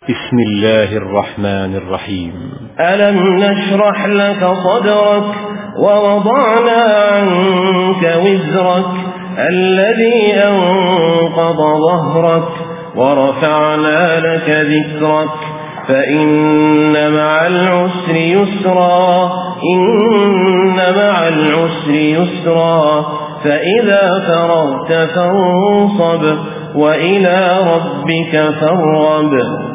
بسم الله الرحمن الرحيم. ألم نشرح لك صدرك ووضعنا عنك وزرك الذي أنقض ظهرك ورفعنا لك ذكرك فإن مع العسر يسرا إن مع العسر يسرا فإذا فرغت فانصب وإلى ربك فارغب.